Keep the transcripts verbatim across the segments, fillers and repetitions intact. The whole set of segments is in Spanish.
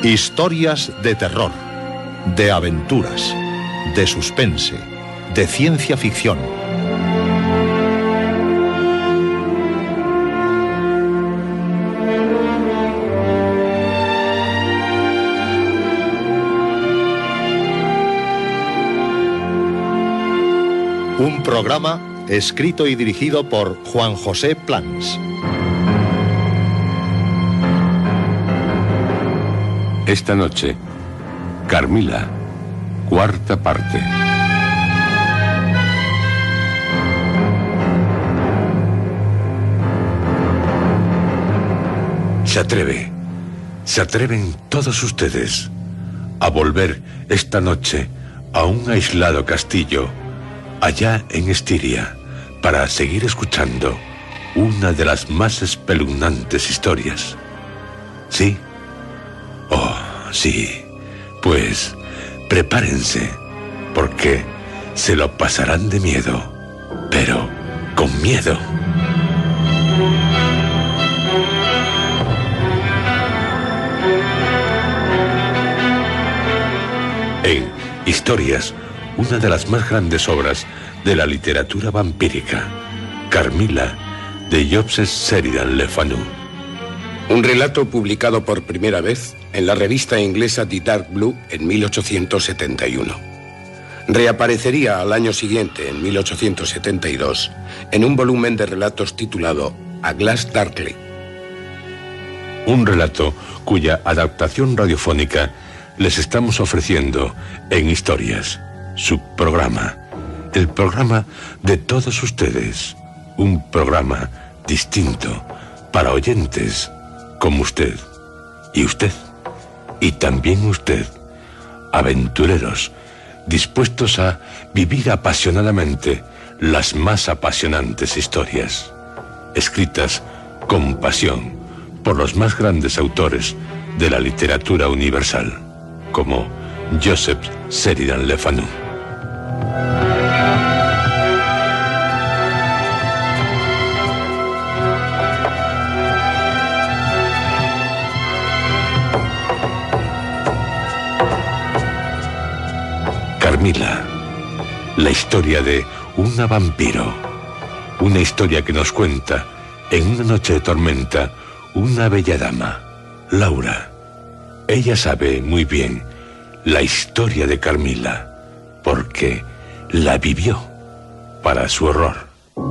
Historias de terror, de aventuras, de suspense, de ciencia ficción. Un programa escrito y dirigido por Juan José Plans. Esta noche, Carmila, cuarta parte. Se atreve, se atreven todos ustedes a volver esta noche a un aislado castillo allá en Estiria para seguir escuchando una de las más espeluznantes historias. ¿Sí? Oh, sí. Pues prepárense, porque se lo pasarán de miedo, pero con miedo. En Historias, una de las más grandes obras de la literatura vampírica, Carmila, de Joseph Sheridan Le Fanu. Un relato publicado por primera vez en la revista inglesa The Dark Blue en mil ochocientos setenta y uno. Reaparecería al año siguiente, en mil ochocientos setenta y dos, en un volumen de relatos titulado A Glass Darkly. Un relato cuya adaptación radiofónica les estamos ofreciendo en Historias, su programa, el programa de todos ustedes, un programa distinto para oyentes como usted, y usted, y también usted, aventureros, dispuestos a vivir apasionadamente las más apasionantes historias, escritas con pasión por los más grandes autores de la literatura universal, como Joseph Sheridan Le Fanu. Carmila, la historia de una vampiro, una historia que nos cuenta en una noche de tormenta una bella dama, Laura. Ella sabe muy bien la historia de Carmila, porque la vivió para su horror.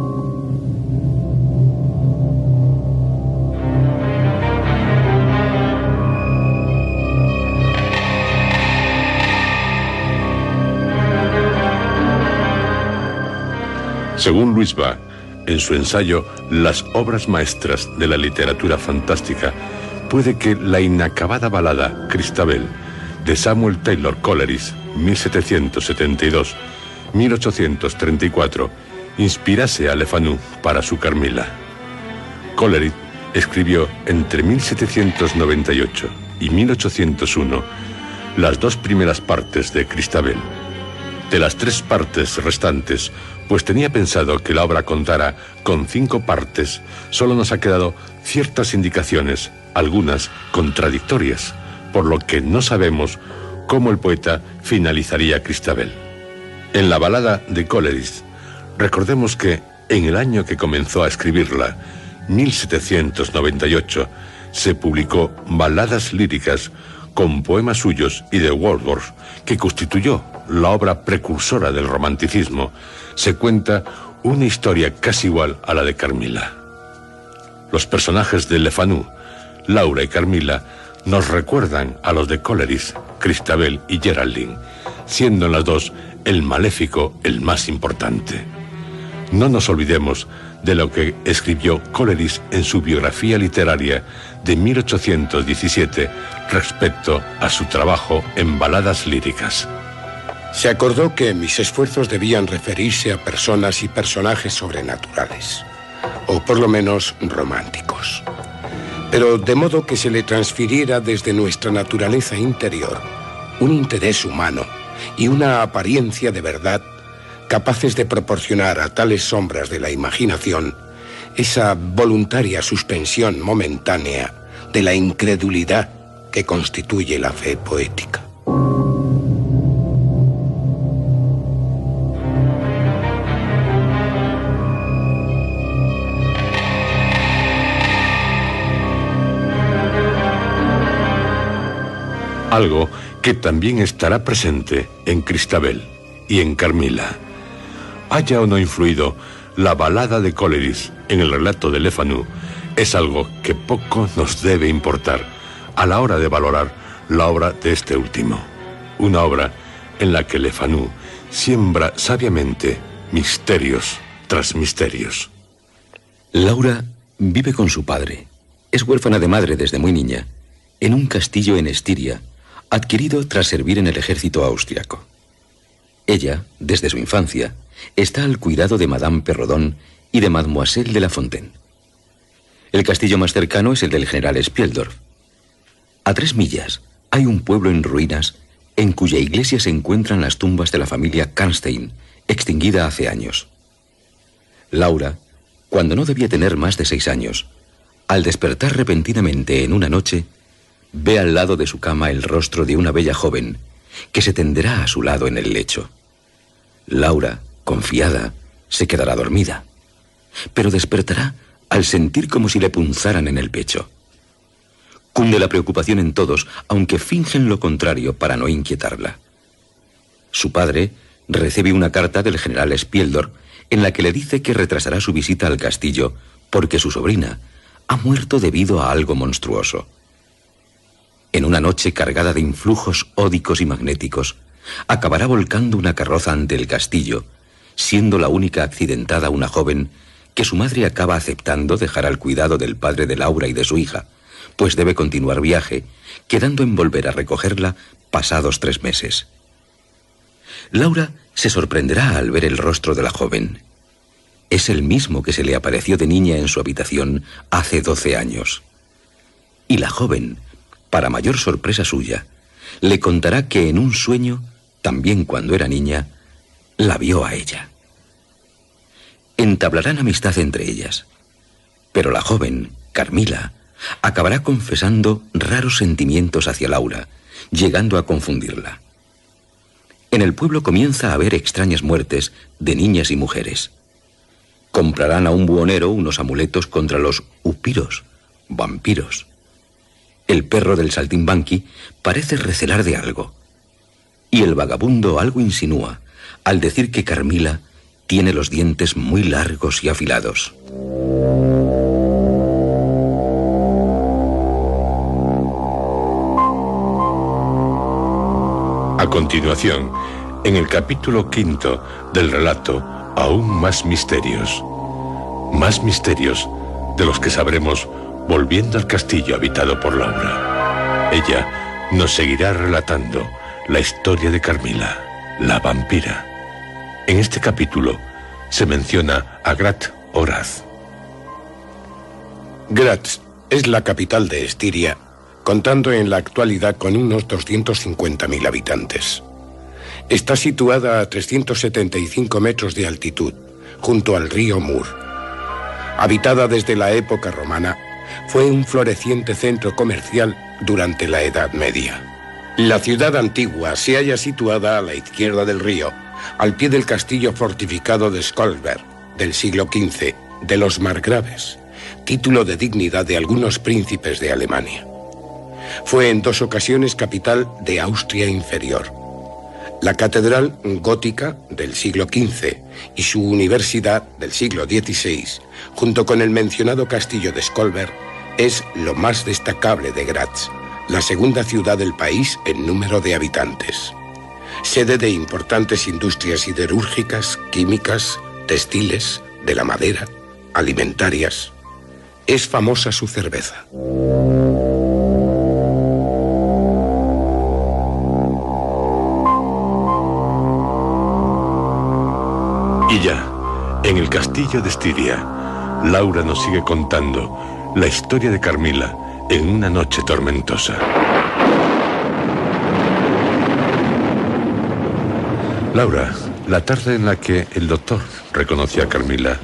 Según Louis Bach, en su ensayo Las obras maestras de la literatura fantástica, puede que la inacabada balada Christabel de Samuel Taylor Coleridge, mil setecientos setenta y dos a mil ochocientos treinta y cuatro, inspirase a Le Fanu para su Carmila. Coleridge escribió entre mil setecientos noventa y ocho y mil ochocientos uno las dos primeras partes de Christabel. De las tres partes restantes, pues tenía pensado que la obra contara con cinco partes, solo nos ha quedado ciertas indicaciones, algunas contradictorias, por lo que no sabemos cómo el poeta finalizaría Christabel. En la balada de Coleridge, recordemos que en el año que comenzó a escribirla, mil setecientos noventa y ocho, se publicó Baladas líricas con poemas suyos y de Wordsworth, que constituyó la obra precursora del romanticismo. Se cuenta una historia casi igual a la de Carmila. Los personajes de Le Fanu, Laura y Carmila, nos recuerdan a los de Coleridge, Christabel y Geraldine, siendo en las dos el maléfico el más importante. No nos olvidemos de lo que escribió Coleridge en su biografía literaria de mil ochocientos diecisiete respecto a su trabajo en baladas líricas. Se acordó que mis esfuerzos debían referirse a personas y personajes sobrenaturales, o por lo menos románticos, pero de modo que se le transfiriera desde nuestra naturaleza interior un interés humano y una apariencia de verdad capaces de proporcionar a tales sombras de la imaginación esa voluntaria suspensión momentánea de la incredulidad que constituye la fe poética. Algo que también estará presente en Cristabel y en Carmila. Haya o no influido la balada de Coleridge en el relato de Le Fanu, es algo que poco nos debe importar a la hora de valorar la obra de este último. Una obra en la que Le Fanu siembra sabiamente misterios tras misterios. Laura vive con su padre. Es huérfana de madre desde muy niña, en un castillo en Estiria, adquirido tras servir en el ejército austriaco. Ella, desde su infancia, está al cuidado de Madame Perrodon y de Mademoiselle de la Fontaine. El castillo más cercano es el del general Spieldorf. A tres millas hay un pueblo en ruinas en cuya iglesia se encuentran las tumbas de la familia Karnstein, extinguida hace años. Laura, cuando no debía tener más de seis años, al despertar repentinamente en una noche, ve al lado de su cama el rostro de una bella joven que se tenderá a su lado en el lecho. Laura, confiada, se quedará dormida, pero despertará al sentir como si le punzaran en el pecho. Cunde la preocupación en todos, aunque fingen lo contrario para no inquietarla. Su padre recibe una carta del general Spieldorf en la que le dice que retrasará su visita al castillo porque su sobrina ha muerto debido a algo monstruoso. En una noche cargada de influjos ódicos y magnéticos, acabará volcando una carroza ante el castillo, siendo la única accidentada una joven que su madre acaba aceptando dejar al cuidado del padre de Laura y de su hija, pues debe continuar viaje, quedando en volver a recogerla pasados tres meses. Laura se sorprenderá al ver el rostro de la joven. Es el mismo que se le apareció de niña en su habitación hace doce años. Y la joven, para mayor sorpresa suya, le contará que en un sueño, también cuando era niña, la vio a ella. Entablarán amistad entre ellas, pero la joven, Carmila, acabará confesando raros sentimientos hacia Laura, llegando a confundirla. En el pueblo comienza a haber extrañas muertes de niñas y mujeres. Comprarán a un buhonero unos amuletos contra los upiros, vampiros. El perro del saltimbanqui parece recelar de algo, y el vagabundo algo insinúa al decir que Carmila tiene los dientes muy largos y afilados. A continuación, en el capítulo quinto del relato, aún más misterios. Más misterios de los que sabremos volviendo al castillo habitado por Laura. Ella nos seguirá relatando la historia de Carmila, la vampira. En este capítulo se menciona a Graz o Graz. Graz es la capital de Estiria, contando en la actualidad con unos doscientos cincuenta mil habitantes. Está situada a trescientos setenta y cinco metros de altitud, junto al río Mur. Habitada desde la época romana, fue un floreciente centro comercial durante la Edad Media. La ciudad antigua se halla situada a la izquierda del río, al pie del castillo fortificado de Skolberg, del siglo quince, de los margraves, título de dignidad de algunos príncipes de Alemania. Fue en dos ocasiones capital de Austria Inferior. La catedral gótica del siglo quince y su universidad del siglo dieciséis, junto con el mencionado castillo de Skolberg, es lo más destacable de Graz, la segunda ciudad del país en número de habitantes. Sede de importantes industrias siderúrgicas, químicas, textiles, de la madera, alimentarias. Es famosa su cerveza. Y ya, en el castillo de Estiria, Laura nos sigue contando la historia de Carmila en una noche tormentosa. Laura, la tarde en la que el doctor reconoció a Carmila.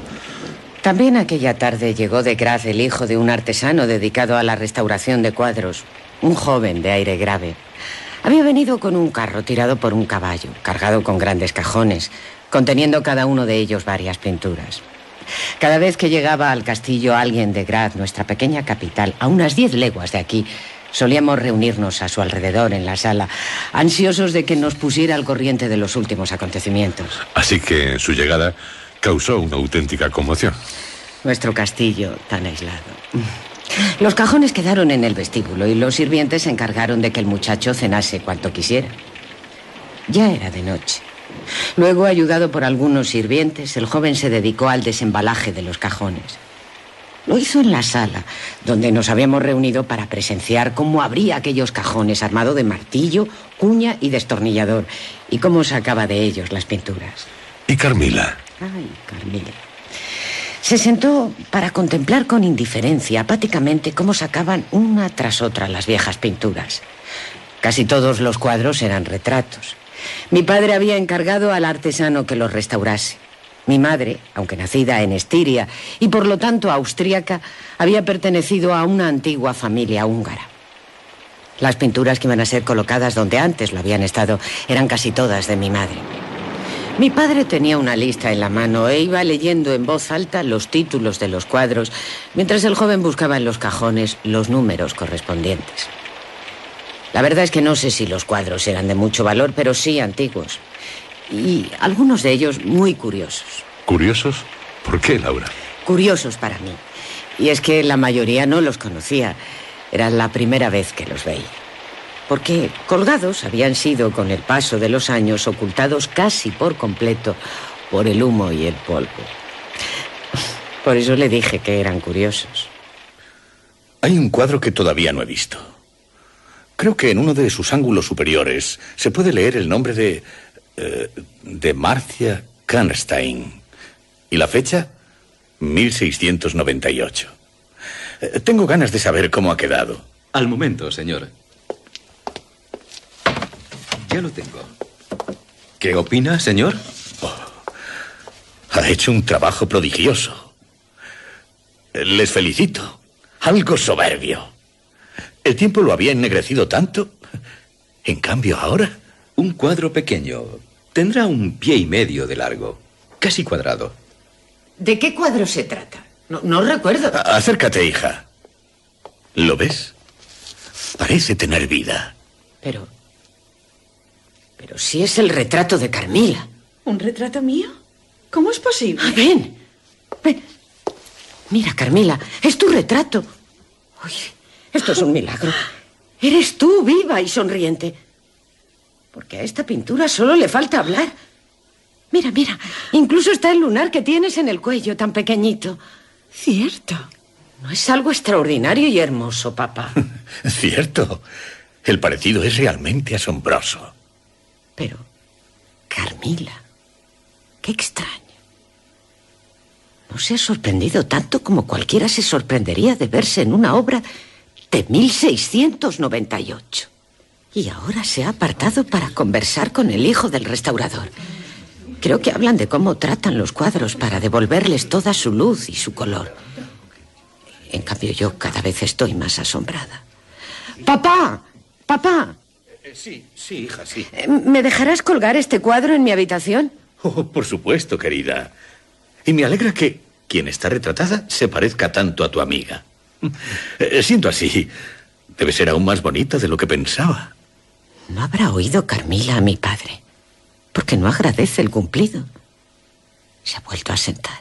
También aquella tarde llegó de Graz el hijo de un artesano dedicado a la restauración de cuadros. un joven de aire grave, había venido con un carro tirado por un caballo, cargado con grandes cajones, conteniendo cada uno de ellos varias pinturas. Cada vez que llegaba al castillo alguien de Graz, nuestra pequeña capital, a unas diez leguas de aquí, solíamos reunirnos a su alrededor en la sala, ansiosos de que nos pusiera al corriente de los últimos acontecimientos. Así que su llegada causó una auténtica conmoción. Nuestro castillo tan aislado. Los cajones quedaron en el vestíbulo y los sirvientes se encargaron de que el muchacho cenase cuanto quisiera. Ya era de noche. Luego, ayudado por algunos sirvientes, el joven se dedicó al desembalaje de los cajones. Lo hizo en la sala, donde nos habíamos reunido para presenciar cómo abría aquellos cajones armado de martillo, cuña y destornillador, y cómo sacaba de ellos las pinturas. ¿Y Carmila? Ay, Carmila. Se sentó para contemplar con indiferencia, apáticamente, cómo sacaban una tras otra las viejas pinturas. Casi todos los cuadros eran retratos. Mi padre había encargado al artesano que los restaurase. Mi madre, aunque nacida en Estiria y por lo tanto austríaca, había pertenecido a una antigua familia húngara. Las pinturas que iban a ser colocadas donde antes lo habían estado eran casi todas de mi madre. Mi padre tenía una lista en la mano e iba leyendo en voz alta los títulos de los cuadros, mientras el joven buscaba en los cajones los números correspondientes. La verdad es que no sé si los cuadros eran de mucho valor, pero sí antiguos. Y algunos de ellos muy curiosos. ¿Curiosos? ¿Por qué, Laura? Curiosos para mí. Y es que la mayoría no los conocía. Era la primera vez que los veía. Porque colgados habían sido, con el paso de los años, ocultados casi por completo por el humo y el polvo. Por eso le dije que eran curiosos. Hay un cuadro que todavía no he visto. Creo que en uno de sus ángulos superiores se puede leer el nombre de... Eh, de Marcia Karnstein. ¿Y la fecha? mil seiscientos noventa y ocho. Eh, tengo ganas de saber cómo ha quedado. Al momento, señor. Ya lo tengo. ¿Qué opina, señor? Oh, ha hecho un trabajo prodigioso. Les felicito. Algo soberbio. El tiempo lo había ennegrecido tanto. En cambio, ahora... Un cuadro pequeño. Tendrá un pie y medio de largo. Casi cuadrado. ¿De qué cuadro se trata? No, no recuerdo. A- acércate, hija. ¿Lo ves? Parece tener vida. Pero... Pero si es el retrato de Carmila. ¿Un retrato mío? ¿Cómo es posible? Ah, ven. Ven. Mira, Carmila, es tu retrato. Oye, esto es un milagro. Eres tú, viva y sonriente. Porque a esta pintura solo le falta hablar. Mira, mira, incluso está el lunar que tienes en el cuello, tan pequeñito. Cierto. ¿No es algo extraordinario y hermoso, papá? Cierto. El parecido es realmente asombroso. Pero, Carmila, qué extraño. No se ha sorprendido tanto como cualquiera se sorprendería de verse en una obra de mil seiscientos noventa y ocho. Y ahora se ha apartado para conversar con el hijo del restaurador. Creo que hablan de cómo tratan los cuadros para devolverles toda su luz y su color. En cambio, yo cada vez estoy más asombrada. ¡Papá! ¡Papá! Eh, sí, sí, hija, sí. ¿Me dejarás colgar este cuadro en mi habitación? Oh, por supuesto, querida. Y me alegra que quien está retratada se parezca tanto a tu amiga. Eh, siento así, debe ser aún más bonita de lo que pensaba. No habrá oído Carmila a mi padre, porque no agradece el cumplido. Se ha vuelto a sentar.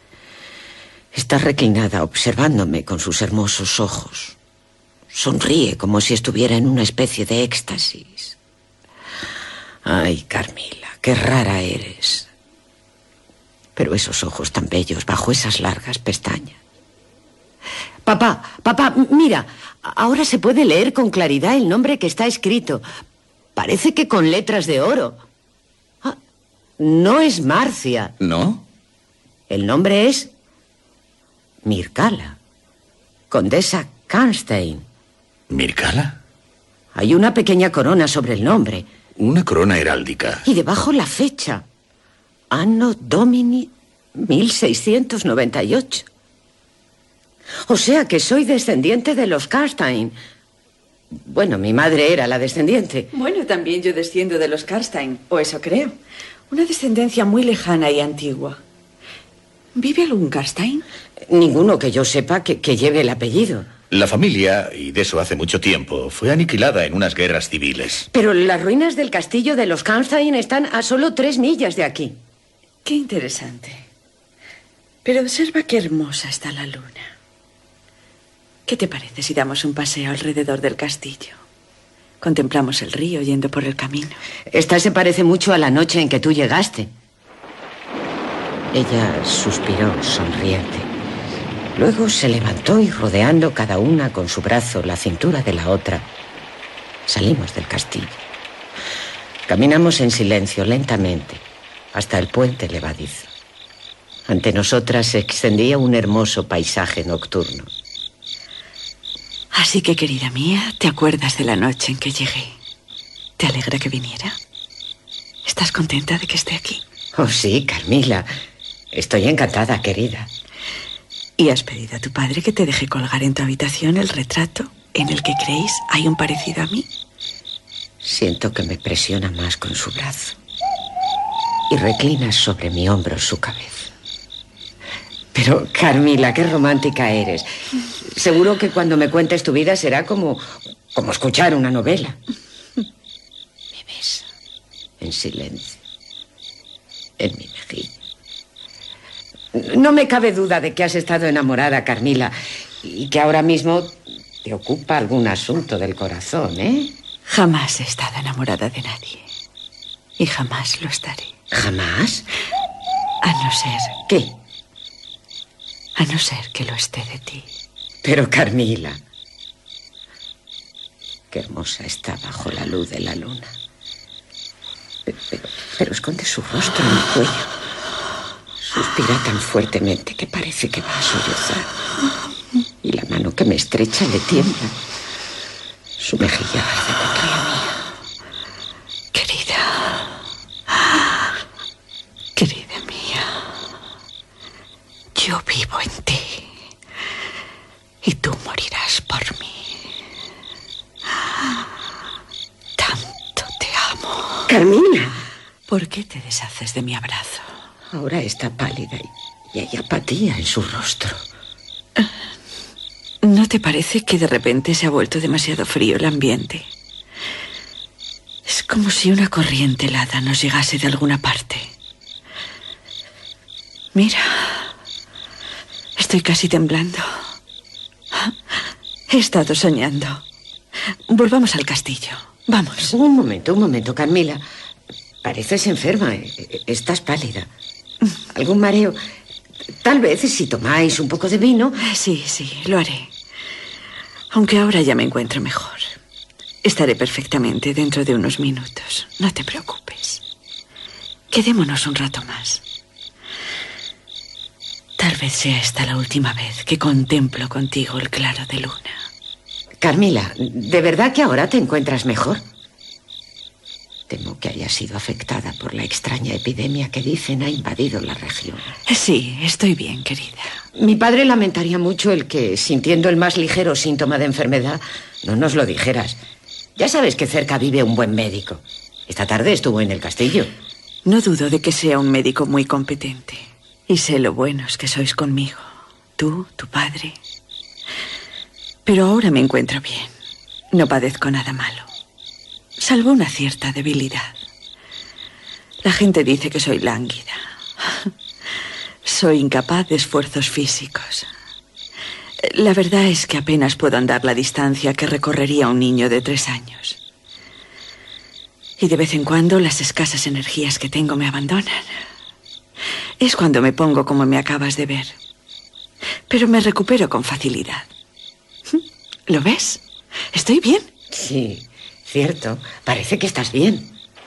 Está reclinada observándome con sus hermosos ojos. Sonríe como si estuviera en una especie de éxtasis. Ay, Carmila, qué rara eres. Pero esos ojos tan bellos bajo esas largas pestañas. Papá, papá, mira, ahora se puede leer con claridad el nombre que está escrito. Parece que con letras de oro. Ah, no es Marcia. ¿No? El nombre es Mircala, condesa Karnstein. ¿Mircala? Hay una pequeña corona sobre el nombre. Una corona heráldica. Y debajo la fecha. Anno Domini mil seiscientos noventa y ocho. O sea que soy descendiente de los Karnstein. Bueno, mi madre era la descendiente. Bueno, también yo desciendo de los Karstein, o eso creo. Una descendencia muy lejana y antigua. ¿Vive algún Karstein? Ninguno que yo sepa que, que lleve el apellido. La familia, y de eso hace mucho tiempo, fue aniquilada en unas guerras civiles. Pero las ruinas del castillo de los Karstein están a solo tres millas de aquí. Qué interesante. Pero observa qué hermosa está la luna. ¿Qué te parece si damos un paseo alrededor del castillo? Contemplamos el río yendo por el camino. Esta se parece mucho a la noche en que tú llegaste. Ella suspiró sonriente. Luego se levantó y, rodeando cada una con su brazo la cintura de la otra, salimos del castillo. Caminamos en silencio, lentamente, hasta el puente levadizo. Ante nosotras se extendía un hermoso paisaje nocturno. Así que, querida mía, ¿te acuerdas de la noche en que llegué? ¿Te alegra que viniera? ¿Estás contenta de que esté aquí? Oh, sí, Carmila. Estoy encantada, querida. ¿Y has pedido a tu padre que te deje colgar en tu habitación el retrato en el que creéis hay un parecido a mí? Siento que me presiona más con su brazo y reclina sobre mi hombro su cabeza. Pero, Carmila, qué romántica eres. Seguro que cuando me cuentes tu vida será como, como escuchar una novela. Me besa en silencio en mi mejilla. No me cabe duda de que has estado enamorada, Carmila, y que ahora mismo te ocupa algún asunto del corazón, ¿eh? Jamás he estado enamorada de nadie. Y jamás lo estaré. ¿Jamás? A no ser... ¿Qué? A no ser que lo esté de ti. Pero, Carmila, qué hermosa está bajo la luz de la luna. Pero, pero, pero esconde su rostro en el cuello. Suspira tan fuertemente que parece que va a sollozar. Y la mano que me estrecha le tiembla. Su mejilla arde contra la mía. Querida. Querida mía. Yo vivo en ti. Y tú morirás por mí. Tanto te amo. Carmila. ¿Por qué te deshaces de mi abrazo? Ahora está pálida y, y hay apatía en su rostro. ¿No te parece que de repente se ha vuelto demasiado frío el ambiente? Es como si una corriente helada nos llegase de alguna parte. Mira, estoy casi temblando. He estado soñando. Volvamos al castillo. Vamos. Un momento, un momento, Carmila. Pareces enferma. Estás pálida. ¿Algún mareo? Tal vez si tomáis un poco de vino. Sí, sí, lo haré. Aunque ahora ya me encuentro mejor. Estaré perfectamente dentro de unos minutos. No te preocupes. Quedémonos un rato más. Tal vez sea esta la última vez que contemplo contigo el claro de luna. Carmila, ¿de verdad que ahora te encuentras mejor? Temo que haya sido afectada por la extraña epidemia que dicen ha invadido la región. Sí, estoy bien, querida. Mi padre lamentaría mucho el que, sintiendo el más ligero síntoma de enfermedad, no nos lo dijeras. Ya sabes que cerca vive un buen médico. Esta tarde estuvo en el castillo. No dudo de que sea un médico muy competente. Y sé lo buenos que sois conmigo. Tú, tu padre. Pero ahora me encuentro bien. No padezco nada malo. Salvo una cierta debilidad. La gente dice que soy lánguida. Soy incapaz de esfuerzos físicos. La verdad es que apenas puedo andar la distancia que recorrería un niño de tres años. Y de vez en cuando las escasas energías que tengo me abandonan. Es cuando me pongo como me acabas de ver. Pero me recupero con facilidad. ¿Lo ves? ¿Estoy bien? Sí. Cierto, parece que estás bien.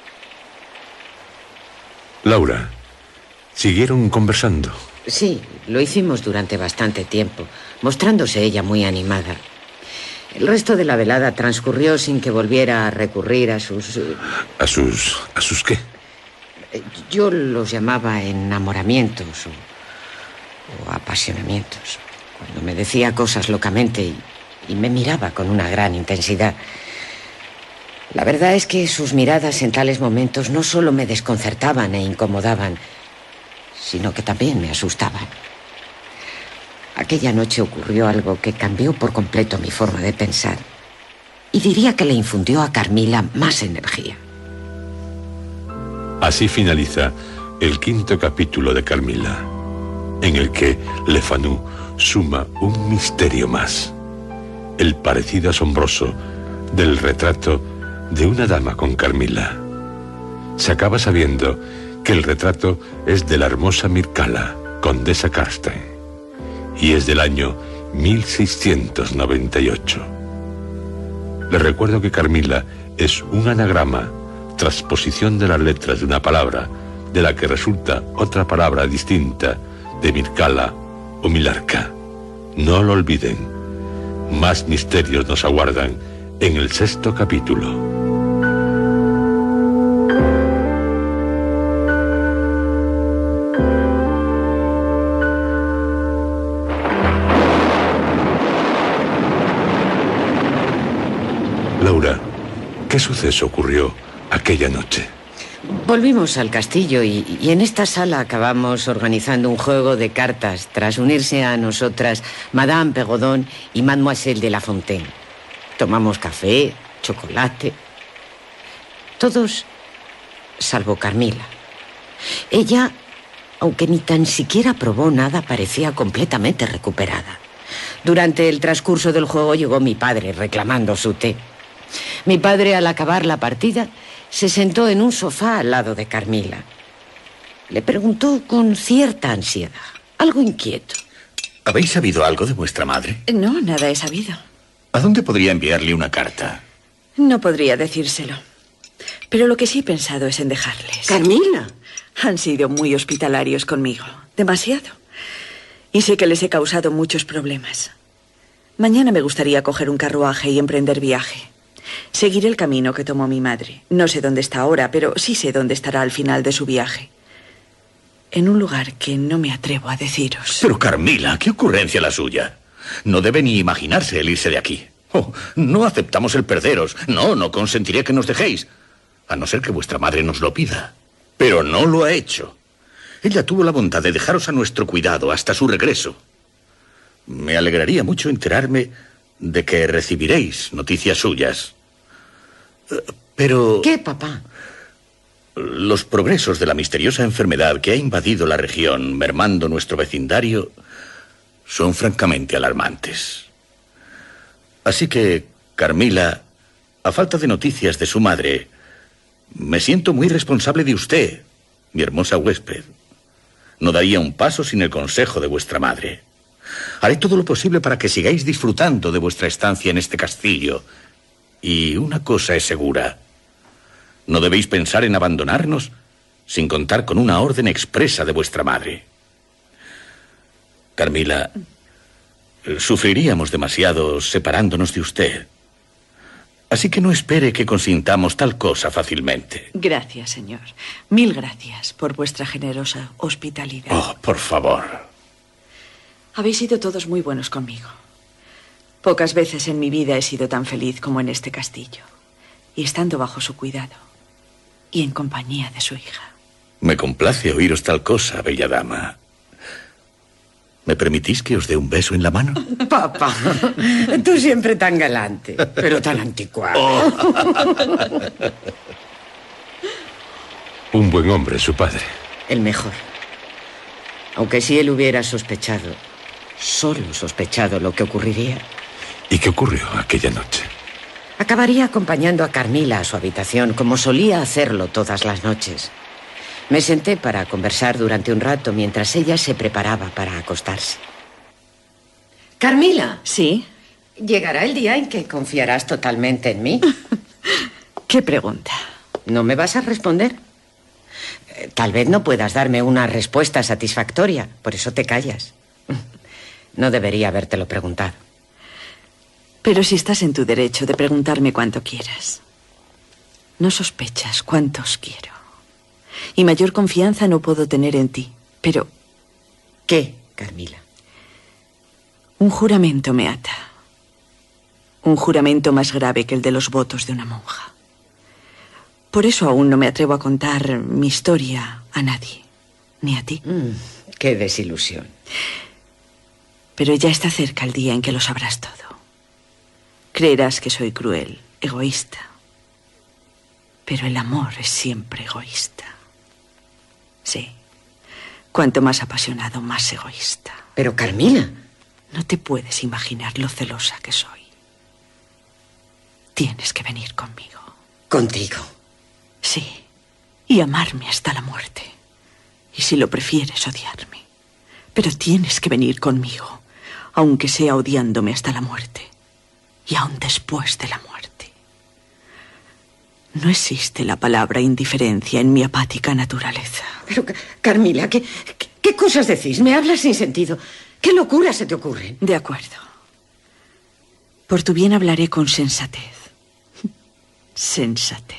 Laura, ¿siguieron conversando? Sí, lo hicimos durante bastante tiempo, mostrándose ella muy animada. El resto de la velada transcurrió sin que volviera a recurrir a sus... ¿A sus... a sus qué? Yo los llamaba enamoramientos o, o apasionamientos. Cuando me decía cosas locamente y, y me miraba con una gran intensidad. La verdad es que sus miradas en tales momentos no solo me desconcertaban e incomodaban, sino que también me asustaban. Aquella noche ocurrió algo que cambió por completo mi forma de pensar, y diría que le infundió a Carmila más energía. Así finaliza el quinto capítulo de Carmila, en el que Le Fanu suma un misterio más: el parecido asombroso del retrato de una dama con Carmila. Se acaba sabiendo que el retrato es de la hermosa Mircalla, condesa Karstein, y es del año mil seiscientos noventa y ocho. Les recuerdo que Carmila es un anagrama, transposición de las letras de una palabra, de la que resulta otra palabra distinta, de Mircalla o Milarca. No lo olviden. Más misterios nos aguardan en el sexto capítulo. Laura, ¿qué suceso ocurrió aquella noche? Volvimos al castillo y, y en esta sala acabamos organizando un juego de cartas tras unirse a nosotras Madame Perrodon y Mademoiselle de la Fontaine. Tomamos café, chocolate, todos salvo Carmila. Ella, aunque ni tan siquiera probó nada, parecía completamente recuperada. Durante el transcurso del juego llegó mi padre reclamando su té. Mi padre, al acabar la partida, se sentó en un sofá al lado de Carmila. Le preguntó con cierta ansiedad, algo inquieto. ¿Habéis sabido algo de vuestra madre? No, nada he sabido. ¿A dónde podría enviarle una carta? No podría decírselo. Pero lo que sí he pensado es en dejarles. ¡Carmila! Han sido muy hospitalarios conmigo. Demasiado. Y sé que les he causado muchos problemas. Mañana me gustaría coger un carruaje y emprender viaje. Seguiré el camino que tomó mi madre. No sé dónde está ahora, pero sí sé dónde estará al final de su viaje. En un lugar que no me atrevo a deciros. Pero Carmila, qué ocurrencia la suya. No debe ni imaginarse el irse de aquí. Oh, no aceptamos el perderos. No, no consentiré que nos dejéis. A no ser que vuestra madre nos lo pida. Pero no lo ha hecho. Ella tuvo la bondad de dejaros a nuestro cuidado hasta su regreso. Me alegraría mucho enterarme de que recibiréis noticias suyas. Pero... ¿Qué, papá? Los progresos de la misteriosa enfermedad que ha invadido la región, mermando nuestro vecindario, son francamente alarmantes. Así que, Carmila, a falta de noticias de su madre, me siento muy responsable de usted, mi hermosa huésped. No daría un paso sin el consejo de vuestra madre. Haré todo lo posible para que sigáis disfrutando de vuestra estancia en este castillo. Y una cosa es segura. No debéis pensar en abandonarnos sin contar con una orden expresa de vuestra madre. Carmila, sufriríamos demasiado separándonos de usted. Así que no espere que consintamos tal cosa fácilmente. Gracias, señor. Mil gracias por vuestra generosa hospitalidad. Oh, por favor. Habéis sido todos muy buenos conmigo. Pocas veces en mi vida he sido tan feliz como en este castillo. Y estando bajo su cuidado. Y en compañía de su hija. Me complace oíros tal cosa, bella dama. ¿Me permitís que os dé un beso en la mano? Papá, tú siempre tan galante, pero tan anticuado. Oh. Un buen hombre, su padre. El mejor. Aunque si él hubiera sospechado, solo sospechado lo que ocurriría. ¿Y qué ocurrió aquella noche? Acabaría acompañando a Carmila a su habitación, como solía hacerlo todas las noches. Me senté para conversar durante un rato mientras ella se preparaba para acostarse. Carmila. ¿Sí? ¿Llegará el día en que confiarás totalmente en mí? ¿Qué pregunta? ¿No me vas a responder? Tal vez no puedas darme una respuesta satisfactoria, por eso te callas. No debería habértelo preguntado. Pero si estás en tu derecho de preguntarme cuanto quieras. No sospechas cuánto os quiero. Y mayor confianza no puedo tener en ti, pero... ¿Qué, Carmila? Un juramento me ata. Un juramento más grave que el de los votos de una monja. Por eso aún no me atrevo a contar mi historia a nadie, ni a ti. Mm, qué desilusión. Pero ya está cerca el día en que lo sabrás todo. Creerás que soy cruel, egoísta. Pero el amor es siempre egoísta. Sí. Cuanto más apasionado, más egoísta. Pero, Carmila... No te puedes imaginar lo celosa que soy. Tienes que venir conmigo. ¿Contigo? Sí. Y amarme hasta la muerte. Y si lo prefieres, odiarme. Pero tienes que venir conmigo, aunque sea odiándome hasta la muerte. Y aún después de la muerte. No existe la palabra indiferencia en mi apática naturaleza. Pero, Carmila, ¿qué, qué, qué cosas decís? Me hablas sin sentido. ¿Qué locuras se te ocurren? De acuerdo. Por tu bien hablaré con sensatez. Sensatez.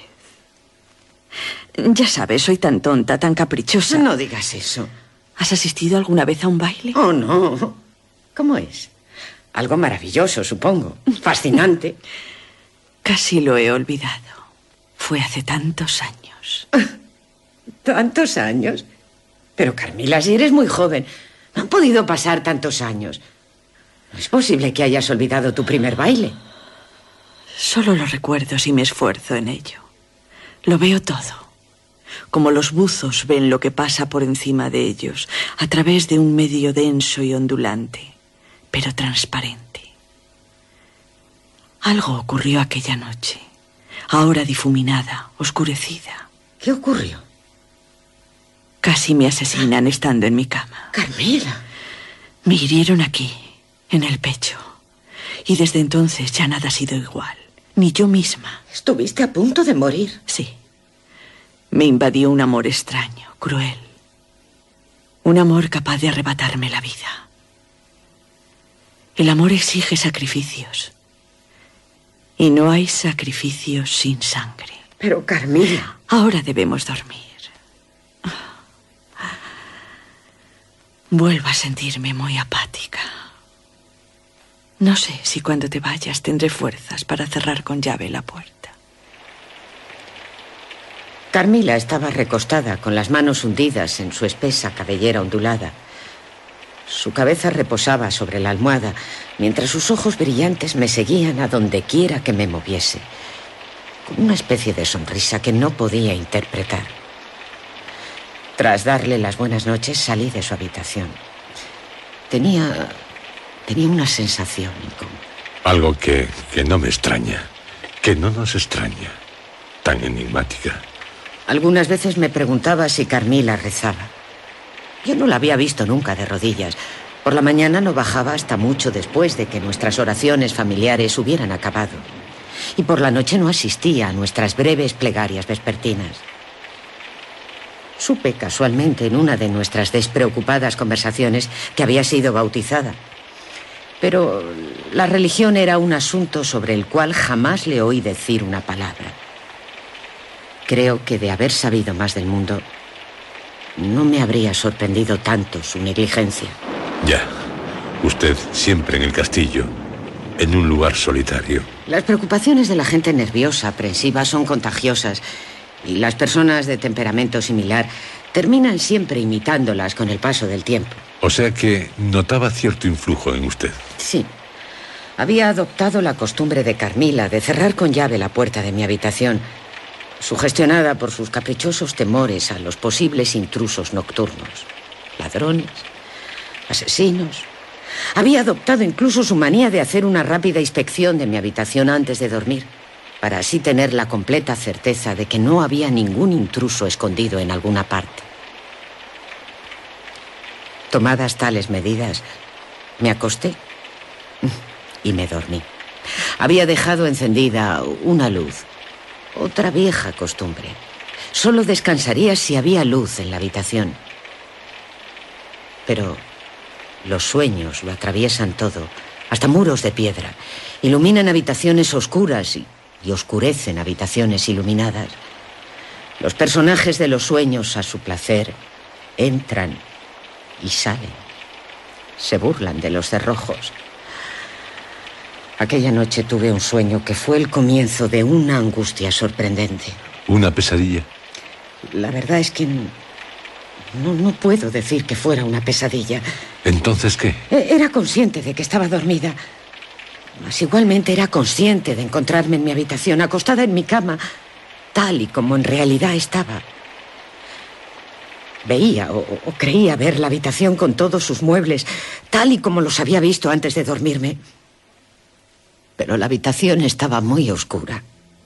Ya sabes, soy tan tonta, tan caprichosa. No digas eso. ¿Has asistido alguna vez a un baile? Oh, no. ¿Cómo es? Algo maravilloso, supongo. Fascinante. Casi lo he olvidado. Fue hace tantos años. ¿Tantos años? Pero, Carmila, si eres muy joven... No han podido pasar tantos años. No es posible que hayas olvidado tu primer baile. Solo lo recuerdo si me esfuerzo en ello. Lo veo todo. Como los buzos ven lo que pasa por encima de ellos, a través de un medio denso y ondulante, pero transparente. Algo ocurrió aquella noche, ahora difuminada, oscurecida. ¿Qué ocurrió? Casi me asesinan estando en mi cama. Carmila. Me hirieron aquí, en el pecho. Y desde entonces ya nada ha sido igual. Ni yo misma. ¿Estuviste a punto de morir? Sí. Me invadió un amor extraño, cruel. Un amor capaz de arrebatarme la vida. El amor exige sacrificios. Y no hay sacrificios sin sangre. Pero, Carmila... Ahora debemos dormir. Vuelvo a sentirme muy apática. No sé si cuando te vayas tendré fuerzas para cerrar con llave la puerta. Carmila estaba recostada, con las manos hundidas en su espesa cabellera ondulada. Su cabeza reposaba sobre la almohada, mientras sus ojos brillantes me seguían a donde quiera que me moviese, con una especie de sonrisa que no podía interpretar. Tras darle las buenas noches, salí de su habitación. Tenía... tenía una sensación incómoda. Algo que, que no me extraña, que no nos extraña, tan enigmática. Algunas veces me preguntaba si Carmila rezaba. Yo no la había visto nunca de rodillas. Por la mañana no bajaba hasta mucho después de que nuestras oraciones familiares hubieran acabado. Y por la noche no asistía a nuestras breves plegarias vespertinas. Supe casualmente en una de nuestras despreocupadas conversaciones que había sido bautizada. Pero la religión era un asunto sobre el cual jamás le oí decir una palabra. Creo que de haber sabido más del mundo, no me habría sorprendido tanto su negligencia. Ya, usted siempre en el castillo, en un lugar solitario. Las preocupaciones de la gente nerviosa, aprensiva, son contagiosas. Y las personas de temperamento similar terminan siempre imitándolas con el paso del tiempo. O sea que notaba cierto influjo en usted. Sí. Había adoptado la costumbre de Carmila de cerrar con llave la puerta de mi habitación, sugestionada por sus caprichosos temores a los posibles intrusos nocturnos. Ladrones, asesinos. Había adoptado incluso su manía de hacer una rápida inspección de mi habitación antes de dormir, para así tener la completa certeza de que no había ningún intruso escondido en alguna parte. Tomadas tales medidas, me acosté y me dormí. Había dejado encendida una luz, otra vieja costumbre. Solo descansaría si había luz en la habitación. Pero los sueños lo atraviesan todo, hasta muros de piedra. Iluminan habitaciones oscuras y y oscurecen habitaciones iluminadas. Los personajes de los sueños, a su placer, entran y salen. Se burlan de los cerrojos. Aquella noche tuve un sueño que fue el comienzo de una angustia sorprendente. ¿Una pesadilla? La verdad es que no, no puedo decir que fuera una pesadilla. ¿Entonces qué? Era consciente de que estaba dormida. Mas igualmente era consciente de encontrarme en mi habitación, acostada en mi cama, tal y como en realidad estaba. Veía o, o creía ver la habitación con todos sus muebles, tal y como los había visto antes de dormirme. Pero la habitación estaba muy oscura.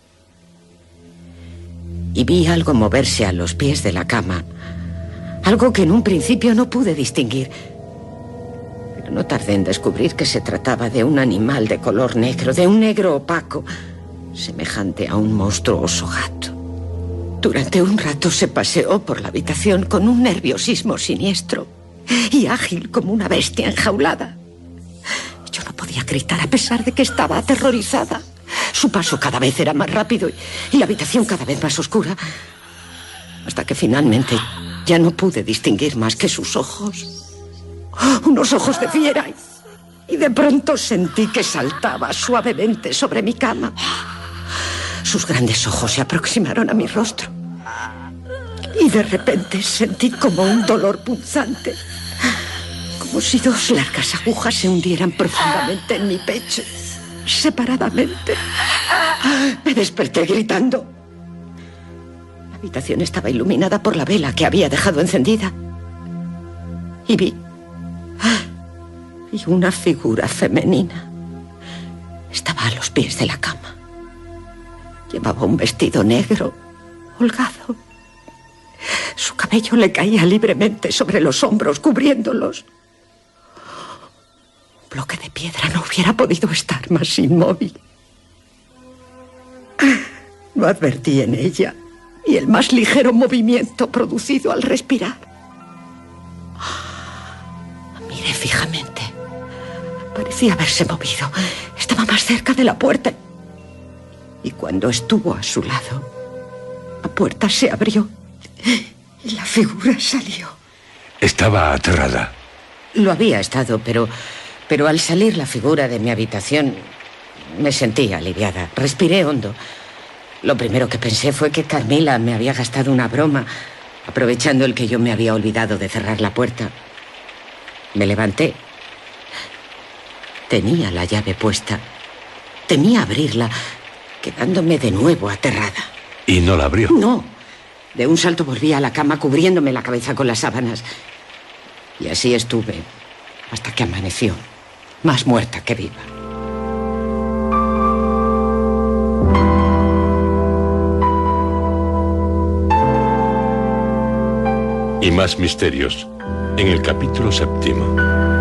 Y vi algo moverse a los pies de la cama. Algo que en un principio no pude distinguir. Pero no tardé en descubrir que se trataba de un animal de color negro, de un negro opaco, semejante a un monstruoso gato. Durante un rato se paseó por la habitación con un nerviosismo siniestro y ágil como una bestia enjaulada. Yo no podía gritar a pesar de que estaba aterrorizada. Su paso cada vez era más rápido y la habitación cada vez más oscura, hasta que finalmente ya no pude distinguir más que sus ojos. Unos ojos de fiera, y de pronto sentí que saltaba suavemente sobre mi cama. Sus grandes ojos se aproximaron a mi rostro y de repente sentí como un dolor punzante, como si dos largas agujas se hundieran profundamente en mi pecho, separadamente. Me desperté gritando. La habitación estaba iluminada por la vela que había dejado encendida y vi y una figura femenina estaba a los pies de la cama. Llevaba un vestido negro, holgado. Su cabello le caía libremente sobre los hombros, cubriéndolos. Un bloque de piedra no hubiera podido estar más inmóvil. No advertí en ella ni el más ligero movimiento producido al respirar. Miré fijamente. Parecía haberse movido. Estaba más cerca de la puerta. Y cuando estuvo a su lado, la puerta se abrió y la figura salió. Estaba aterrada. Lo había estado, pero, pero al salir la figura de mi habitación me sentí aliviada. Respiré hondo. Lo primero que pensé fue que Carmila me había gastado una broma, aprovechando el que yo me había olvidado de cerrar la puerta. Me levanté. Tenía la llave puesta. Temía abrirla, quedándome de nuevo aterrada. ¿Y no la abrió? No. De un salto volví a la cama cubriéndome la cabeza con las sábanas. Y así estuve hasta que amaneció, más muerta que viva. Y más misterios en el capítulo séptimo.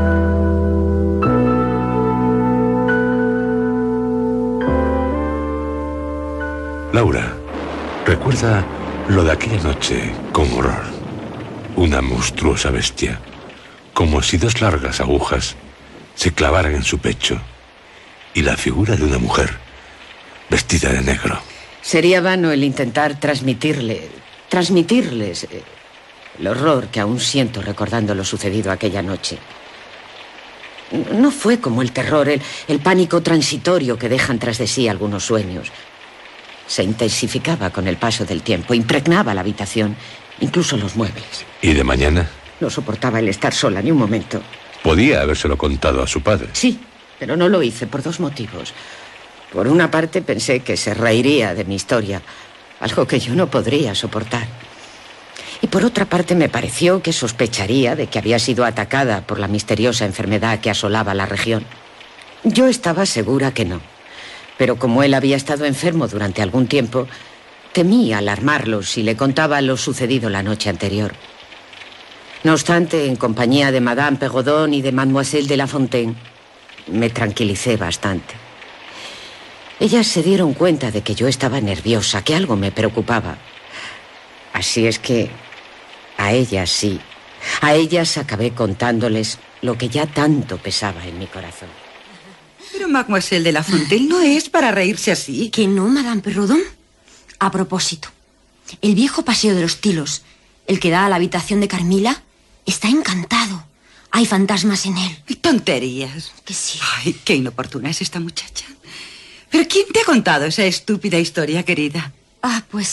Laura recuerda lo de aquella noche con horror. Una monstruosa bestia, como si dos largas agujas se clavaran en su pecho, y la figura de una mujer vestida de negro. Sería vano el intentar transmitirle, transmitirles eh, el horror que aún siento recordando lo sucedido aquella noche. No fue como el terror, el, el pánico transitorio que dejan tras de sí algunos sueños. Se intensificaba con el paso del tiempo, impregnaba la habitación, incluso los muebles. ¿Y de mañana? No soportaba el estar sola ni un momento. Podía habérselo contado a su padre. Sí, pero no lo hice por dos motivos. Por una parte pensé que se reiría de mi historia, algo que yo no podría soportar. Y por otra parte me pareció que sospecharía de que había sido atacada por la misteriosa enfermedad que asolaba la región. Yo estaba segura que no. Pero como él había estado enfermo durante algún tiempo, temí alarmarlo si le contaba lo sucedido la noche anterior. No obstante, en compañía de Madame Perrodon y de Mademoiselle de La Fontaine, me tranquilicé bastante. Ellas se dieron cuenta de que yo estaba nerviosa, que algo me preocupaba. Así es que a ellas sí, a ellas acabé contándoles lo que ya tanto pesaba en mi corazón. Pero Mademoiselle de La Fontaine no es para reírse así. ¿Que no, Madame Perrodon? A propósito, el viejo paseo de los Tilos, el que da a la habitación de Carmila, está encantado. Hay fantasmas en él. Tonterías. Que sí. Ay, qué inoportuna es esta muchacha. ¿Pero quién te ha contado esa estúpida historia, querida? Ah, pues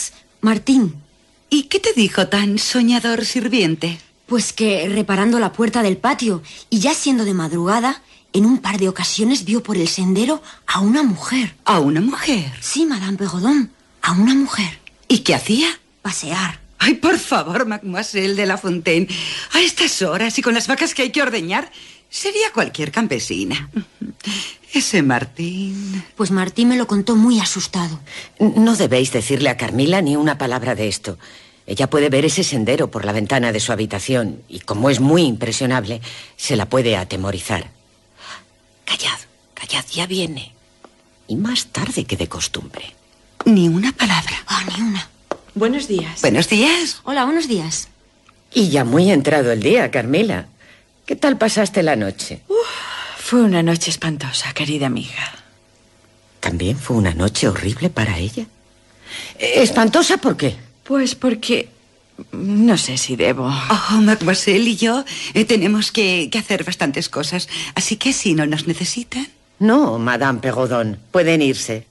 Martín. ¿Y qué te dijo tan soñador sirviente? Pues que reparando la puerta del patio y ya siendo de madrugada, en un par de ocasiones vio por el sendero a una mujer. ¿A una mujer? Sí, Madame Perrodon, a una mujer. ¿Y qué hacía? Pasear. Ay, por favor, Mademoiselle de la Fontaine. A estas horas y con las vacas que hay que ordeñar, sería cualquier campesina. Ese Martín... Pues Martín me lo contó muy asustado. No debéis decirle a Carmila ni una palabra de esto. Ella puede ver ese sendero por la ventana de su habitación y, como es muy impresionable, se la puede atemorizar. Callad, callad, ya viene. Y más tarde que de costumbre. Ni una palabra. Ah, ni una. Buenos días. Buenos días. Hola, buenos días. Y ya muy entrado el día, Carmila. ¿Qué tal pasaste la noche? Uf, fue una noche espantosa, querida amiga. ¿También fue una noche horrible para ella? ¿Espantosa por qué? Pues porque... no sé si debo... Oh, Mademoiselle y yo eh, tenemos que, que hacer bastantes cosas. Así que si no nos necesitan... No, Madame Perrodon. Pueden irse.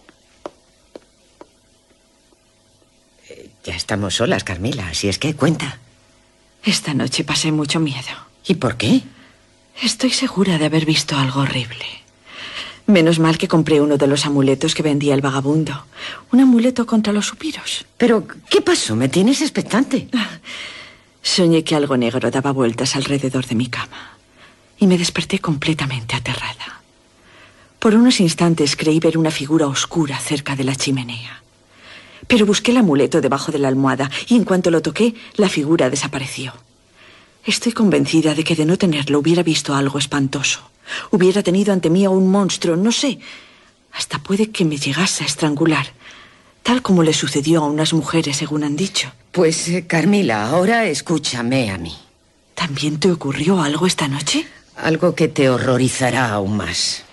Ya estamos solas, Carmila, así es que cuenta. Esta noche pasé mucho miedo. ¿Y por qué? Estoy segura de haber visto algo horrible. Menos mal que compré uno de los amuletos que vendía el vagabundo. Un amuleto contra los supiros. ¿Pero qué pasó? ¿Me tienes expectante? Soñé que algo negro daba vueltas alrededor de mi cama. Y me desperté completamente aterrada. Por unos instantes creí ver una figura oscura cerca de la chimenea. Pero busqué el amuleto debajo de la almohada y en cuanto lo toqué, la figura desapareció. Estoy convencida de que de no tenerlo hubiera visto algo espantoso. Hubiera tenido ante mí a un monstruo, no sé. Hasta puede que me llegase a estrangular, tal como le sucedió a unas mujeres, según han dicho. Pues, eh, Carmila, ahora escúchame a mí. ¿También te ocurrió algo esta noche? Algo que te horrorizará aún más.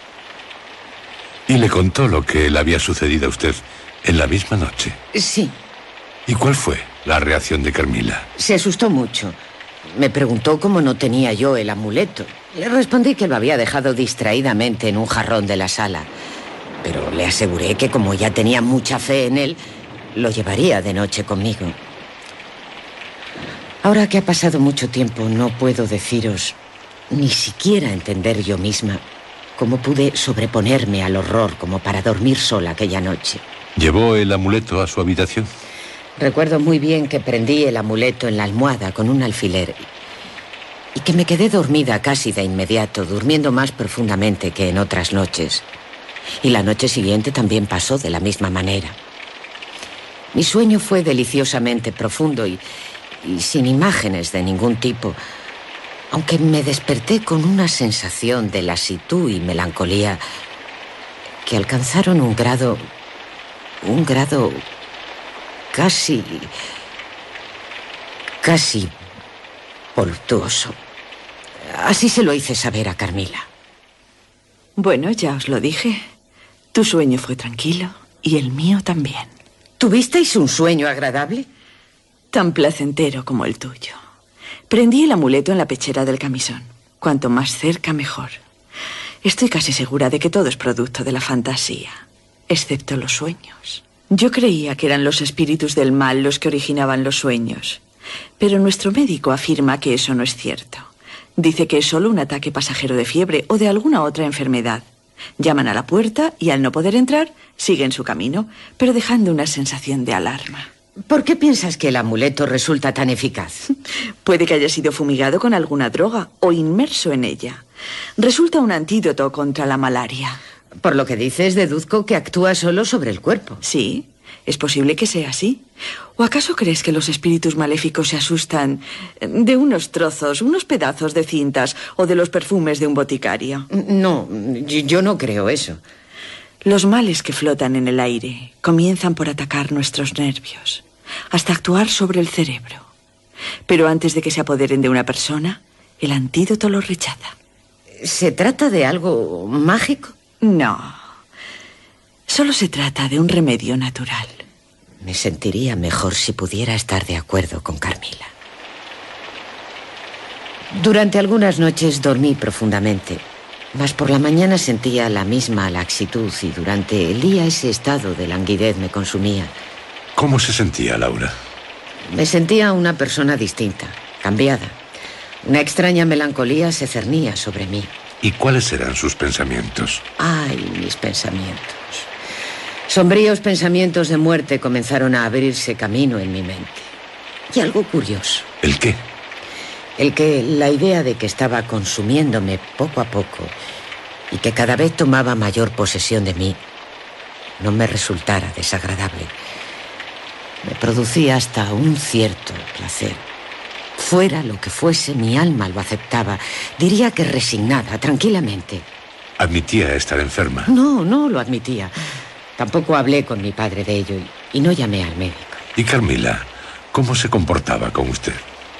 Y le contó lo que le había sucedido a usted en la misma noche. Sí. ¿Y cuál fue la reacción de Carmila? Se asustó mucho. Me preguntó cómo no tenía yo el amuleto. Le respondí que lo había dejado distraídamente en un jarrón de la sala. Pero le aseguré que como ya tenía mucha fe en él, lo llevaría de noche conmigo. Ahora que ha pasado mucho tiempo, no puedo deciros, ni siquiera entender yo misma, cómo pude sobreponerme al horror como para dormir sola aquella noche. ¿Llevó el amuleto a su habitación? Recuerdo muy bien que prendí el amuleto en la almohada con un alfiler y que me quedé dormida casi de inmediato, durmiendo más profundamente que en otras noches. Y la noche siguiente también pasó de la misma manera. Mi sueño fue deliciosamente profundo y, y sin imágenes de ningún tipo, aunque me desperté con una sensación de lasitud y melancolía que alcanzaron un grado, un grado casi, casi voluptuoso. Así se lo hice saber a Carmila. Bueno, ya os lo dije. Tu sueño fue tranquilo y el mío también. ¿Tuvisteis un sueño agradable? Tan placentero como el tuyo. Prendí el amuleto en la pechera del camisón. Cuanto más cerca, mejor. Estoy casi segura de que todo es producto de la fantasía, excepto los sueños. Yo creía que eran los espíritus del mal los que originaban los sueños, pero nuestro médico afirma que eso no es cierto. Dice que es solo un ataque pasajero de fiebre o de alguna otra enfermedad. Llaman a la puerta y al no poder entrar, siguen su camino, pero dejando una sensación de alarma. ¿Por qué piensas que el amuleto resulta tan eficaz? Puede que haya sido fumigado con alguna droga o inmerso en ella. Resulta un antídoto contra la malaria. Por lo que dices, deduzco que actúa solo sobre el cuerpo. Sí, es posible que sea así. ¿O acaso crees que los espíritus maléficos se asustan de unos trozos, unos pedazos de cintas o de los perfumes de un boticario? No, yo no creo eso. Los males que flotan en el aire comienzan por atacar nuestros nervios, hasta actuar sobre el cerebro. Pero antes de que se apoderen de una persona, el antídoto los rechaza. ¿Se trata de algo mágico? No. Solo se trata de un remedio natural. Me sentiría mejor si pudiera estar de acuerdo con Carmila. Durante algunas noches dormí profundamente, mas por la mañana sentía la misma laxitud y durante el día ese estado de languidez me consumía. ¿Cómo se sentía Laura? Me sentía una persona distinta, cambiada. Una extraña melancolía se cernía sobre mí. ¿Y cuáles eran sus pensamientos? Ay, mis pensamientos. Sombríos pensamientos de muerte comenzaron a abrirse camino en mi mente. Y algo curioso. ¿El qué? El que la idea de que estaba consumiéndome poco a poco y que cada vez tomaba mayor posesión de mí no me resultara desagradable. Me producía hasta un cierto placer. Fuera lo que fuese, mi alma lo aceptaba. Diría que resignada, tranquilamente. ¿Admitía estar enferma? No, no lo admitía. Tampoco hablé con mi padre de ello y, y no llamé al médico. ¿Y Carmila? ¿Cómo se comportaba con usted?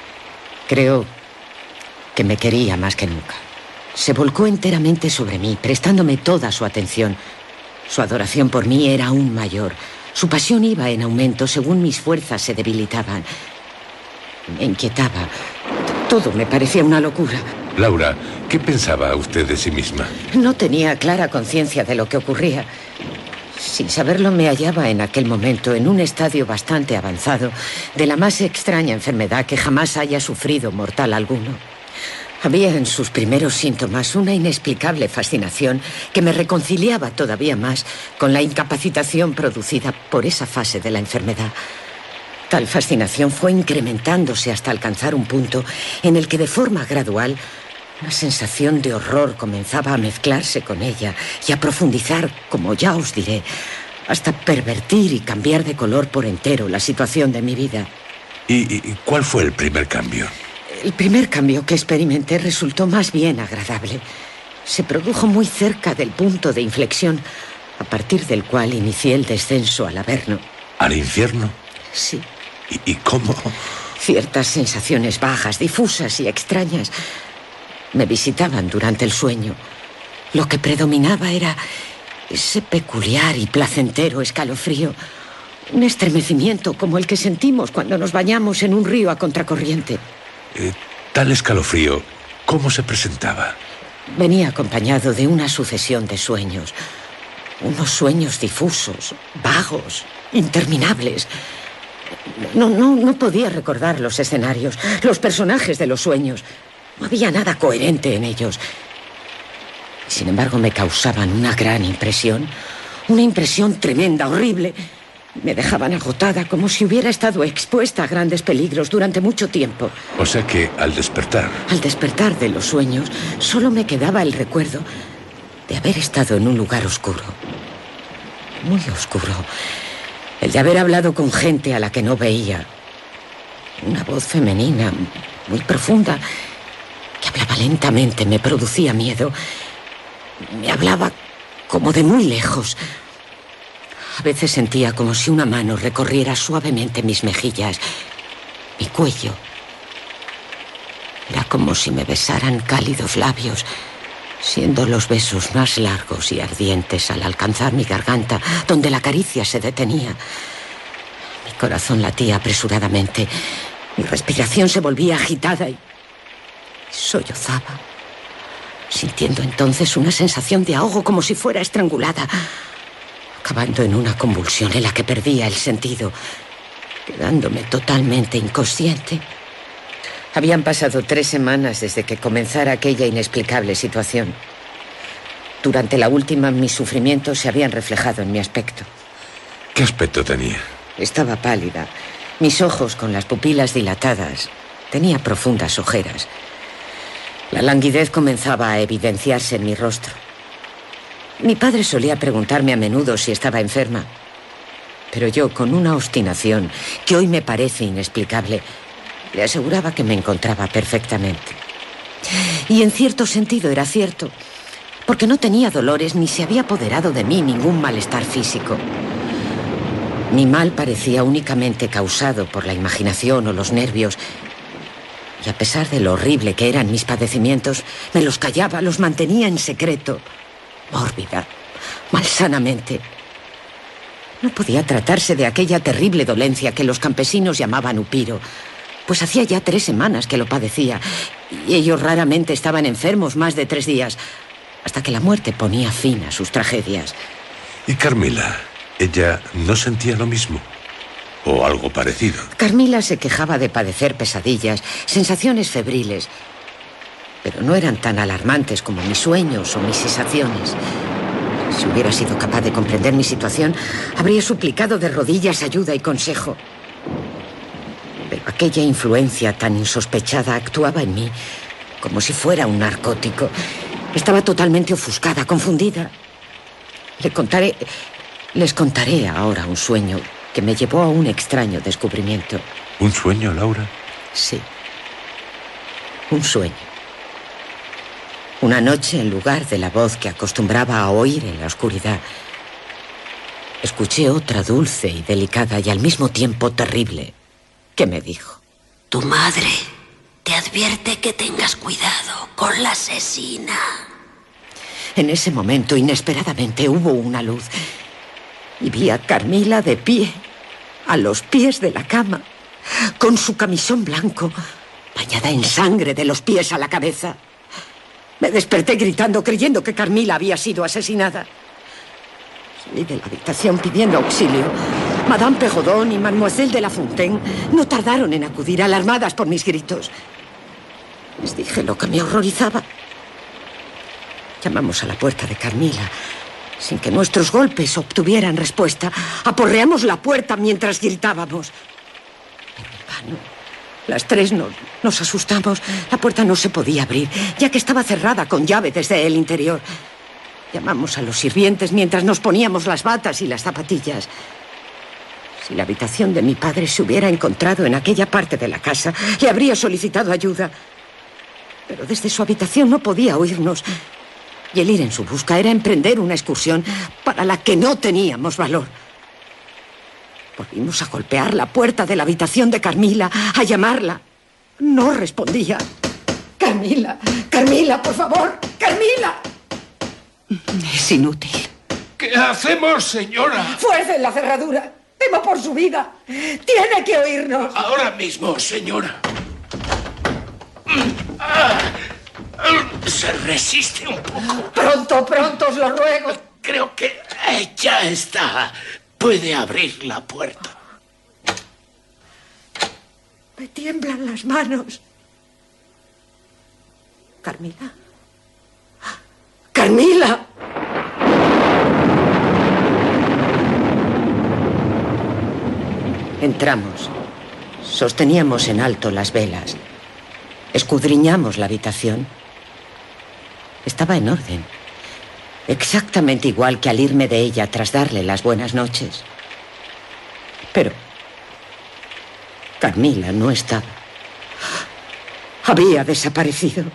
Creo que me quería más que nunca. Se volcó enteramente sobre mí, prestándome toda su atención. Su adoración por mí era aún mayor. Su pasión iba en aumento según mis fuerzas se debilitaban. Me inquietaba. Todo me parecía una locura. Laura, ¿qué pensaba usted de sí misma? No tenía clara conciencia de lo que ocurría. Sin saberlo, me hallaba en aquel momento en un estadio bastante avanzado de la más extraña enfermedad que jamás haya sufrido mortal alguno. Había en sus primeros síntomas una inexplicable fascinación que me reconciliaba todavía más con la incapacitación producida por esa fase de la enfermedad. Tal fascinación fue incrementándose hasta alcanzar un punto en el que de forma gradual una sensación de horror comenzaba a mezclarse con ella y a profundizar, como ya os diré, hasta pervertir y cambiar de color por entero la situación de mi vida. ¿Y, y cuál fue el primer cambio? El primer cambio que experimenté resultó más bien agradable. Se produjo muy cerca del punto de inflexión, a partir del cual inicié el descenso al Averno. ¿Al infierno? Sí. ¿Y, y cómo? Ciertas sensaciones bajas, difusas y extrañas me visitaban durante el sueño. Lo que predominaba era ese peculiar y placentero escalofrío, un estremecimiento como el que sentimos cuando nos bañamos en un río a contracorriente. Eh, tal escalofrío, ¿cómo se presentaba? Venía acompañado de una sucesión de sueños. Unos sueños difusos, vagos, interminables. No, no, no podía recordar los escenarios, los personajes de los sueños. No había nada coherente en ellos. Sin embargo, me causaban una gran impresión. Una impresión tremenda, horrible. Me dejaban agotada, como si hubiera estado expuesta a grandes peligros durante mucho tiempo. O sea que, al despertar... Al despertar de los sueños, solo me quedaba el recuerdo de haber estado en un lugar oscuro. Muy oscuro. El de haber hablado con gente a la que no veía. Una voz femenina, muy profunda, que hablaba lentamente, me producía miedo. Me hablaba como de muy lejos. A veces sentía como si una mano recorriera suavemente mis mejillas, mi cuello. Era como si me besaran cálidos labios, siendo los besos más largos y ardientes al alcanzar mi garganta, donde la caricia se detenía. Mi corazón latía apresuradamente, mi respiración se volvía agitada y sollozaba, sintiendo entonces una sensación de ahogo como si fuera estrangulada, acabando en una convulsión en la que perdía el sentido, quedándome totalmente inconsciente. Habían pasado tres semanas desde que comenzara aquella inexplicable situación. Durante la última, mis sufrimientos se habían reflejado en mi aspecto. ¿Qué aspecto tenía? Estaba pálida, mis ojos con las pupilas dilatadas. Tenía profundas ojeras. La languidez comenzaba a evidenciarse en mi rostro. Mi padre solía preguntarme a menudo si estaba enferma, pero yo, con una obstinación que hoy me parece inexplicable, le aseguraba que me encontraba perfectamente. Y en cierto sentido era cierto, porque no tenía dolores ni se había apoderado de mí ningún malestar físico. Mi mal parecía únicamente causado por la imaginación o los nervios, y a pesar de lo horrible que eran mis padecimientos, me los callaba, los mantenía en secreto, mórbida, malsanamente. No podía tratarse de aquella terrible dolencia que los campesinos llamaban upiro, pues hacía ya tres semanas que lo padecía, y ellos raramente estaban enfermos más de tres días, hasta que la muerte ponía fin a sus tragedias. ¿Y Carmila? ¿Ella no sentía lo mismo? o algo parecido. Carmila se quejaba de padecer pesadillas, sensaciones febriles, pero no eran tan alarmantes como mis sueños o mis sensaciones. Si hubiera sido capaz de comprender mi situación, habría suplicado de rodillas ayuda y consejo. Pero aquella influencia tan insospechada actuaba en mí como si fuera un narcótico. Estaba totalmente ofuscada, confundida. Le contaré, les contaré ahora un sueño que me llevó a un extraño descubrimiento. ¿Un sueño, Laura? Sí. Un sueño. Una noche, en lugar de la voz que acostumbraba a oír en la oscuridad, escuché otra dulce y delicada y al mismo tiempo terrible, que me dijo: tu madre te advierte que tengas cuidado con la asesina. En ese momento, inesperadamente, hubo una luz y vi a Carmila de pie, a los pies de la cama, con su camisón blanco, bañada en sangre de los pies a la cabeza. Me desperté gritando, creyendo que Carmila había sido asesinada. Salí de la habitación pidiendo auxilio. Madame Perrodon y Mademoiselle de la Fontaine no tardaron en acudir, alarmadas por mis gritos. Les dije lo que me horrorizaba. Llamamos a la puerta de Carmila. Sin que nuestros golpes obtuvieran respuesta, aporreamos la puerta mientras gritábamos. Pero en vano. Las tres nos, nos asustamos. La puerta no se podía abrir, ya que estaba cerrada con llave desde el interior. Llamamos a los sirvientes mientras nos poníamos las batas y las zapatillas. Si la habitación de mi padre se hubiera encontrado en aquella parte de la casa, le habría solicitado ayuda. Pero desde su habitación no podía oírnos. Y el ir en su busca era emprender una excursión para la que no teníamos valor. Volvimos a golpear la puerta de la habitación de Carmila, a llamarla. No respondía. Carmila, Carmila, por favor, Carmila. Es inútil. ¿Qué hacemos, señora? Fuercen la cerradura. Temo por su vida. Tiene que oírnos. Ahora mismo, señora. Se resiste un poco. Pronto, pronto, os lo ruego. Creo que ya está. Puede abrir la puerta. Me tiemblan las manos. Carmila. ¡Carmila! Entramos. Sosteníamos en alto las velas. Escudriñamos la habitación. Estaba en orden. Exactamente igual que al irme de ella tras darle las buenas noches. Pero Carmila no estaba. Había desaparecido.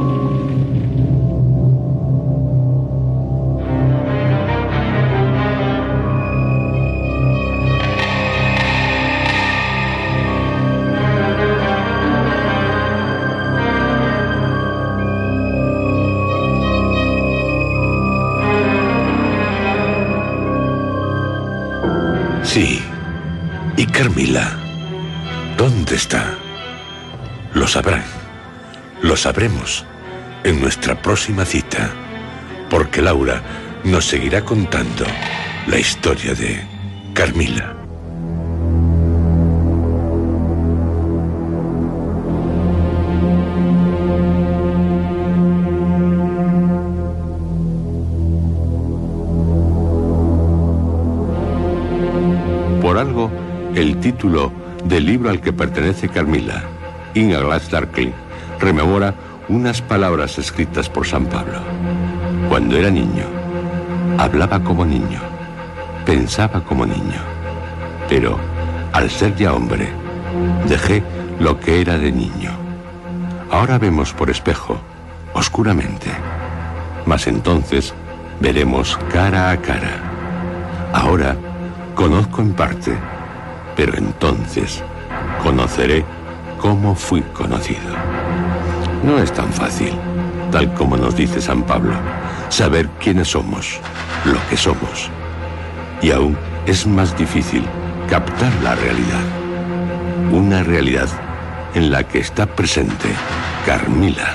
Sí. ¿Y Carmila? ¿Dónde está? Lo sabrán. Lo sabremos en nuestra próxima cita, porque Laura nos seguirá contando la historia de Carmila. Por algo, el título del libro al que pertenece Carmila, In a Glass Darkly, rememora unas palabras escritas por San Pablo. Cuando era niño, hablaba como niño, pensaba como niño, pero al ser ya hombre, dejé lo que era de niño. Ahora vemos por espejo, oscuramente, mas entonces veremos cara a cara. Ahora conozco en parte, pero entonces conoceré cómo fui conocido. No es tan fácil, tal como nos dice San Pablo, saber quiénes somos, lo que somos. Y aún es más difícil captar la realidad. Una realidad en la que está presente Carmila.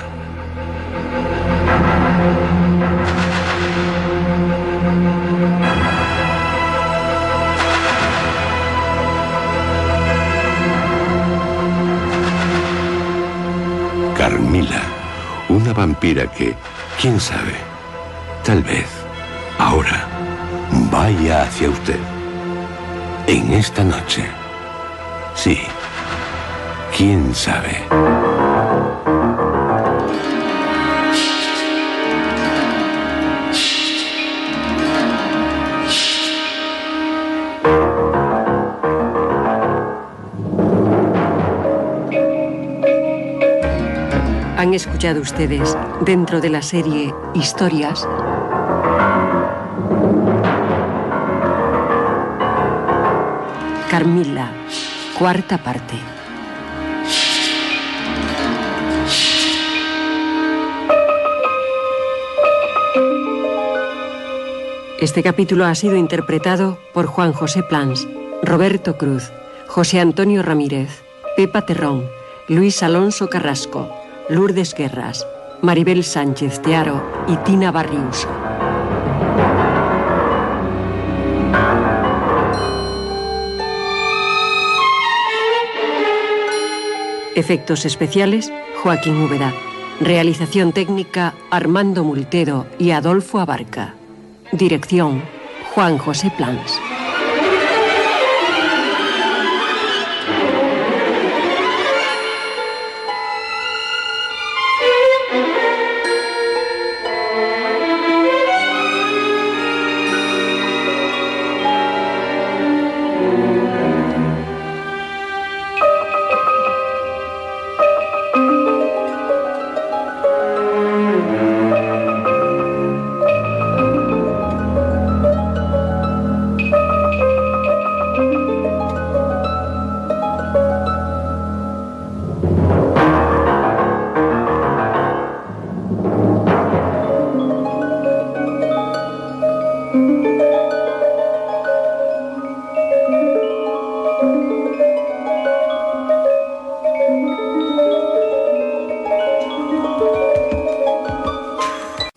Carmila, una vampira que, quién sabe, tal vez, ahora, vaya hacia usted. En esta noche. Sí. ¿Quién sabe? Han escuchado ustedes, dentro de la serie Historias, Carmila, cuarta parte. Este capítulo ha sido interpretado por Juan José Plans, Roberto Cruz, José Antonio Ramírez, Pepa Terrón, Luis Alonso Carrasco, Lourdes Guerras, Maribel Sánchez Tearo y Tina Barriuso. Efectos especiales, Joaquín Úbeda. Realización técnica, Armando Multedo y Adolfo Abarca. Dirección, Juan José Plans.